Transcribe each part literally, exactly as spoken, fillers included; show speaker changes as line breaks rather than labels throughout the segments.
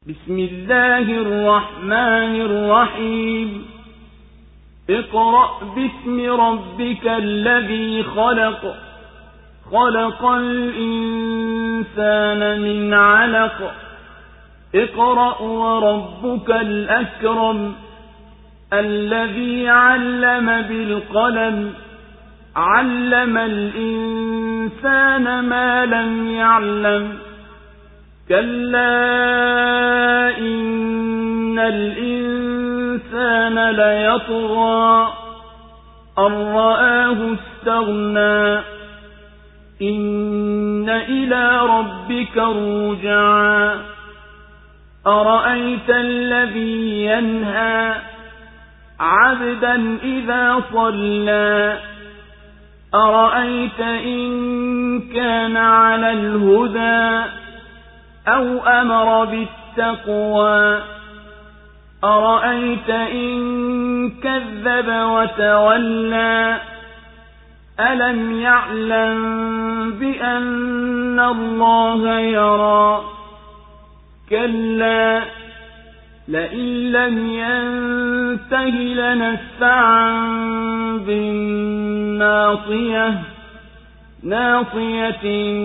بسم الله الرحمن الرحيم اقرأ باسم ربك الذي خلق خلق الإنسان من علق اقرأ وربك الأكرم الذي علم بالقلم علم الإنسان ما لم يعلم كلا إن الإنسان ليطغى أن رآه استغنى إن إلى ربك الرجعى أرأيت الذي ينهى عبدا إذا صلى أرأيت إن كان على الهدى أو أمر بالتقوى أرأيت إن كذب وتولى ألم يعلم بأن الله يرى كلا لئن لم ينته لنسفعا بالناصية ناصية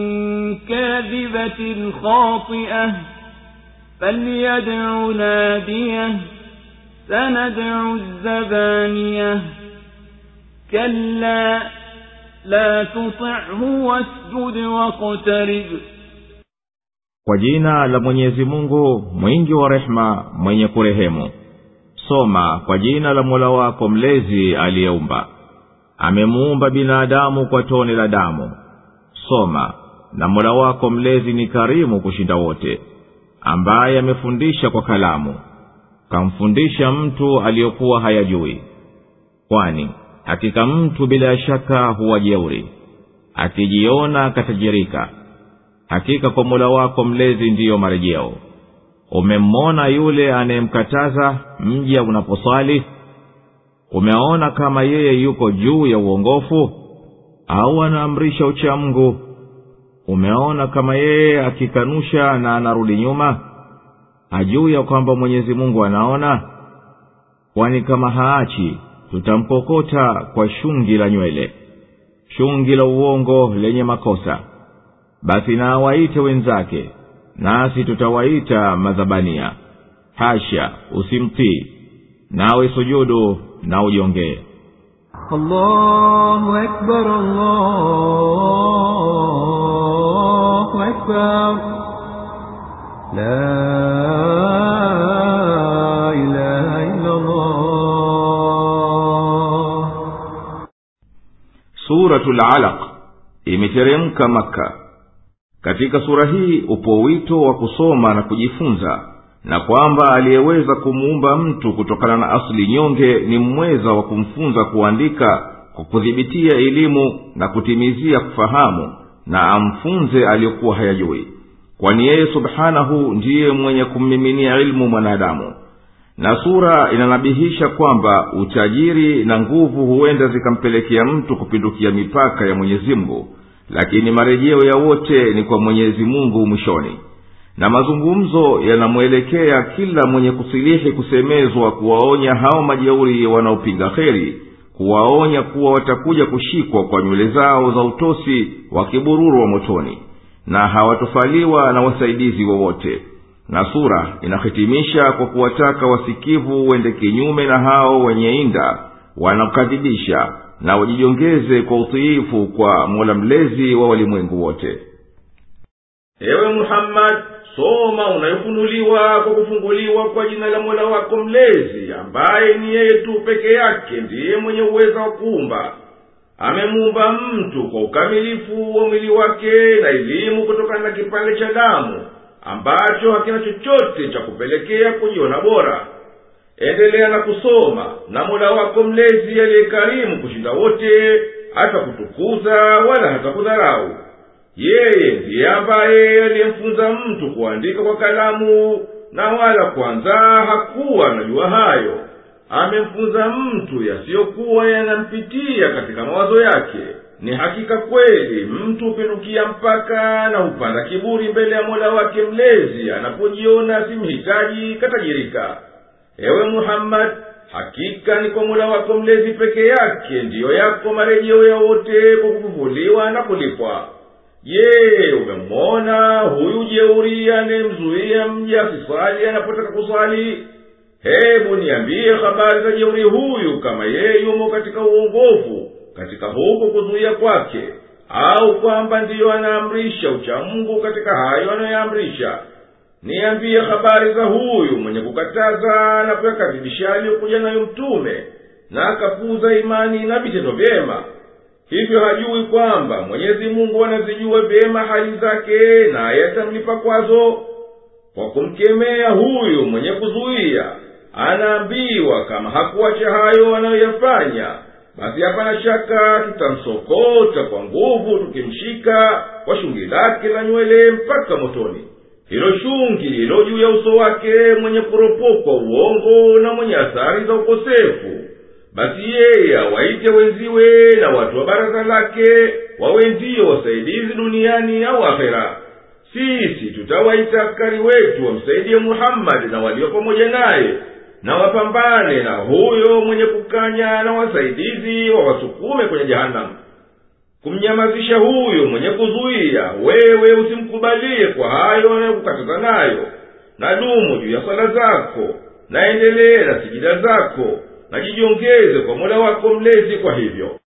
كاذبة خاطئة فليدع ناديه سندع الزبانية كلا لا تطعه واسجد واقترب.
Kwa jina la Mwenyezi Mungu mwingi wa rehema mwenye kurehemu. Soma kwa jina la Mola wako mlezi aliyeumba. Amemuumba binadamu kwa tone la damu. Soma, na Mola wako mlezi ni karimu kushinda wote, ambaye amefundisha kwa kalamu. Kamfundisha mtu aliyokuwa hayajui. Kwani hakika mtu bila shaka huwa jeuri, akijiona katajirika. Hakika kwa Mola wako mlezi ndiyo marejeo. Umemwona yule anayemkataza mja unaposali? Umeona kama yeye yuko juu ya uongofu au anaamrisha uchamungu? Umeona kama yeye akikanusha na anarudi nyuma? Hajui ya kwamba Mwenyezi Mungu anaona? Kwani kama haachi, tutamkokota kwa shungi la nywele, shungi la uongo lenye makosa. Basi na waite wenzake, nasi tutawaita madhabania. Hasha, usimtii, nawe sujudu na ujiongee.
Allahu Akbar, Allahu Akbar, la ilaha illa Allah.
Suratul Alaq imeteremka Makka. Katika sura hii upo wito wa kusoma na kujifunza, na kwamba aliyeweza kumuumba mtu kutokana na asili nyonge ni mweza wa kumfunza kuandika kwa kudhibitia elimu na kutimizia kufahamu, na amfunze aliyokuwa hayajui, kwani yeye subhanahu ndiye mwenye kummiminia ilmu mwanadamu. Na sura inanabihisha kwamba utajiri na nguvu huenda zikampelekea mtu kupindukia mipaka ya Mwenyezi Mungu, lakini marejeo ya wote ni kwa Mwenyezi Mungu mwishoni. Na mazungumzo yanamwelekea kila mwenye kusilihi kusemezwa kuwaonya hao majeuri wanaopinga kheri, kuwaonya kuwa watakuja kushikwa kwa nywele zao za utosi wakibururu wa motoni, na hawatofaliwa na wasaidizi wowote. Na sura inahitimisha kwa kuwataka wasikivu wende kinyume na hao wenye inda wanakadhibisha, na wajijongeze kwa utiifu kwa Mola mlezi wa walimwengu wote.
Ewe Muhammad, soma unayofunuliwa kwa kufunguliwa kwa jina la Mola wako mlezi, ambaye ni yeye tu peke yake ndiye mwenye uwezo wa kuumba. Amemuumba mtu kwa ukamilifu wa mwili wake na elimu kutokana na kipande cha damu ambacho hakina chochote cha kupelekea kujiona bora. Endelea na kusoma, na Mola wako mlezi aliyekarimu kushinda wote hata kutukuza wala hata kudharau. Yeye ndiye ambaye aliyemfunza mtu kuandika kwa kalamu, na wala kwanza hakuwa anajua hayo. Amemfunza mtu yasiyokuwa yanampitia katika mawazo yake, ni hakika kweli mtu hupindukia mpaka na hupanda kiburi mbele ya Mola wake mlezi anapojiona simhitaji katajirika. Ewe Muhammad, hakika ni kwa Mola wako mlezi peke yake ndiyo yako marejeo ya wote kwa kufufuliwa na kulipwa. Je, umemwona huyu jeuri anemzuia mja asisali anapotaka kusali? Hebu niambie habari za jeuri huyu, kama yeye yumo katika uongofu katika huko kuzuia kwake, au kwamba ndiyo anaamrisha uchamungu katika hayo anayoamrisha. Niambie habari za huyu mwenye kukataza na kuyakadhibisha aliyokuja nayo mtume, na akapuuza imani na vitendo vyema. Hivyo hajui kwamba Mwenyezi Mungu anazijua vyema hali zake na yatamlipa kwazo? Kwa kumkemea huyu mwenye kuzuia, anaambiwa kama hakuacha hayo anayoyafanya, basi hapana shaka tutamsokota kwa nguvu tukimshika kwa shungi lake la nywele mpaka motoni. Hilo shungi lilo juu ya uso wake mwenye kuropokwa uongo na mwenye athari za ukosefu. Basi yeye awaite wenziwe na watu wa baraza lake wawe ndio wasaidizi duniani au akhera. Sisi tutawaita askari wetu wamsaidie Muhammad na walio pamoja naye, na wapambane na huyo mwenye kukanya na wasaidizi wawasukume kwenye jahanamu. Kumnyamazisha huyo mwenye kuzuia, wewe usimkubalie kwa hayo anayokukataza nayo, na dumu juu ya sala zako, na endelee na sijida zako, na jijiongeze kwa Mola wako mlezi kwa hivyo.